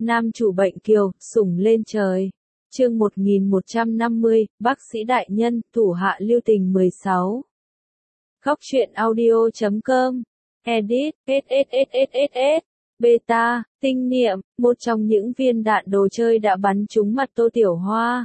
Nam chủ bệnh kiều, sủng lên trời. Chương 1150, bác sĩ đại nhân, thủ hạ lưu tình 16. Góc truyện audio.com. Edit, SSSSSS. Beta, tinh niệm, một trong những viên đạn đồ chơi đã bắn trúng mặt Tô Tiểu Hoa.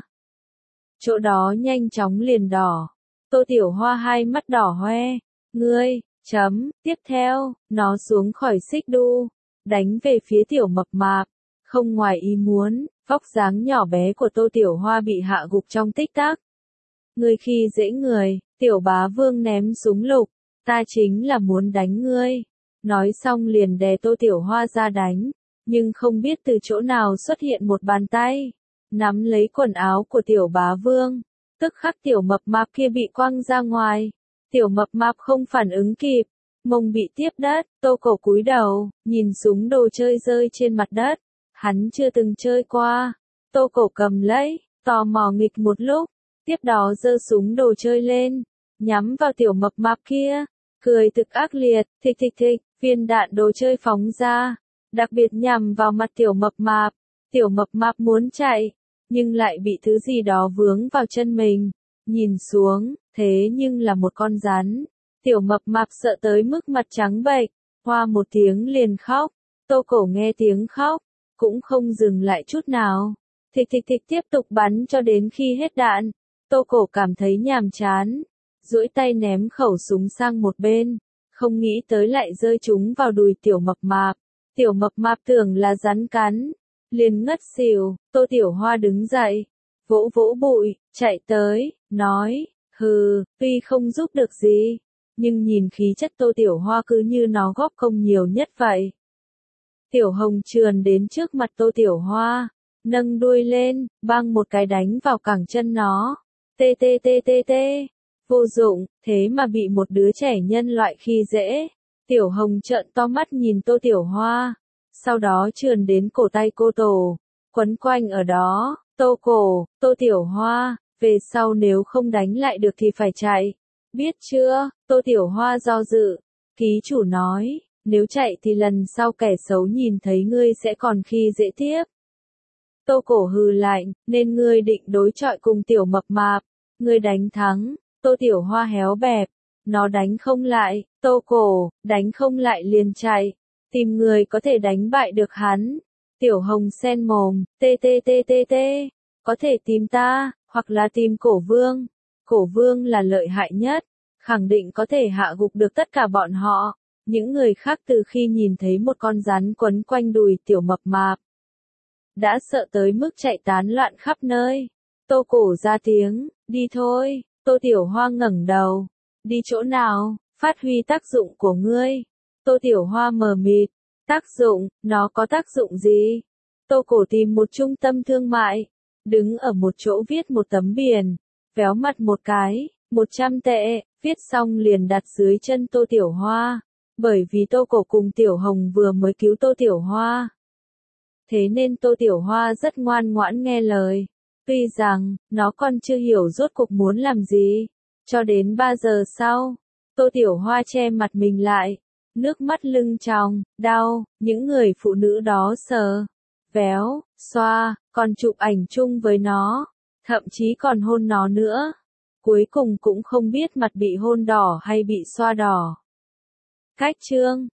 Chỗ đó nhanh chóng liền đỏ. Tô Tiểu Hoa hai mắt đỏ hoe. Ngươi, tiếp theo, nó xuống khỏi xích đu, đánh về phía tiểu mập mạp. Không ngoài ý muốn, vóc dáng nhỏ bé của Tô Tiểu Hoa bị hạ gục trong tích tắc. Ngươi khi dễ người, tiểu bá vương ném súng lục, ta chính là muốn đánh ngươi. Nói xong liền đè Tô Tiểu Hoa ra đánh, nhưng không biết từ chỗ nào xuất hiện một bàn tay, nắm lấy quần áo của tiểu bá vương, tức khắc tiểu mập mạp kia bị quăng ra ngoài. Tiểu mập mạp không phản ứng kịp, mông bị tiếp đất, Tô Cổ cúi đầu, nhìn súng đồ chơi rơi trên mặt đất. Hắn chưa từng chơi qua. Tô Cổ cầm lấy, tò mò nghịch một lúc, tiếp đó giơ súng đồ chơi lên, nhắm vào tiểu mập mạp kia, cười thực ác liệt, thịch thịch thịch, viên đạn đồ chơi phóng ra, đặc biệt nhằm vào mặt tiểu mập mạp. Tiểu mập mạp muốn chạy, nhưng lại bị thứ gì đó vướng vào chân mình. Nhìn xuống, thế nhưng là một con rắn. Tiểu mập mạp sợ tới mức mặt trắng bệch, hoa một tiếng liền khóc. Tô Cổ nghe tiếng khóc, cũng không dừng lại chút nào. Thịch thịch thịch tiếp tục bắn cho đến khi hết đạn. Tô Cổ cảm thấy nhàm chán, duỗi tay ném khẩu súng sang một bên, không nghĩ tới lại rơi chúng vào đùi tiểu mập mạp. Tiểu mập mạp tưởng là rắn cắn, liền ngất xỉu. Tô Tiểu Hoa đứng dậy, vỗ vỗ bụi, chạy tới, nói, hừ, tuy không giúp được gì, nhưng nhìn khí chất Tô Tiểu Hoa cứ như nó góp công nhiều nhất vậy. Tiểu Hồng trườn đến trước mặt Tô Tiểu Hoa, nâng đuôi lên, bang một cái đánh vào cẳng chân nó. Tê tê tê tê tê. Vô dụng, thế mà bị một đứa trẻ nhân loại khi dễ. Tiểu Hồng trợn to mắt nhìn Tô Tiểu Hoa, sau đó trườn đến cổ tay cô Tổ, quấn quanh ở đó. Tô Cổ, Tô Tiểu Hoa, về sau nếu không đánh lại được thì phải chạy. Biết chưa? Tô Tiểu Hoa do dự. Ký chủ nói, nếu chạy thì lần sau kẻ xấu nhìn thấy ngươi sẽ còn khi dễ tiếp. Tô Cổ hừ lạnh, nên ngươi định đối chọi cùng tiểu mập mạp. Ngươi đánh thắng. Tô Tiểu Hoa héo bẹp. Nó đánh không lại. Tô Cổ, đánh không lại liền chạy. Tìm người có thể đánh bại được hắn. Tiểu Hồng sen mồm, tê tê tê tê tê. Có thể tìm ta, hoặc là tìm Cổ Vương. Cổ Vương là lợi hại nhất, khẳng định có thể hạ gục được tất cả bọn họ. Những người khác từ khi nhìn thấy một con rắn quấn quanh đùi tiểu mập mạp, đã sợ tới mức chạy tán loạn khắp nơi. Tô Cổ ra tiếng, đi thôi. Tô Tiểu Hoa ngẩng đầu, đi chỗ nào? Phát huy tác dụng của ngươi. Tô Tiểu Hoa mờ mịt, tác dụng, nó có tác dụng gì? Tô Cổ tìm một trung tâm thương mại, đứng ở một chỗ viết một tấm biển, véo mặt một cái, 100 tệ, viết xong liền đặt dưới chân Tô Tiểu Hoa. Bởi vì Tô Cổ cùng Tiểu Hồng vừa mới cứu Tô Tiểu Hoa, thế nên Tô Tiểu Hoa rất ngoan ngoãn nghe lời. Tuy rằng, nó còn chưa hiểu rốt cuộc muốn làm gì. Cho đến 3 giờ sau, Tô Tiểu Hoa che mặt mình lại, nước mắt lưng tròng, đau, những người phụ nữ đó sờ, véo, xoa, còn chụp ảnh chung với nó, thậm chí còn hôn nó nữa. Cuối cùng cũng không biết mặt bị hôn đỏ hay bị xoa đỏ. Cách chương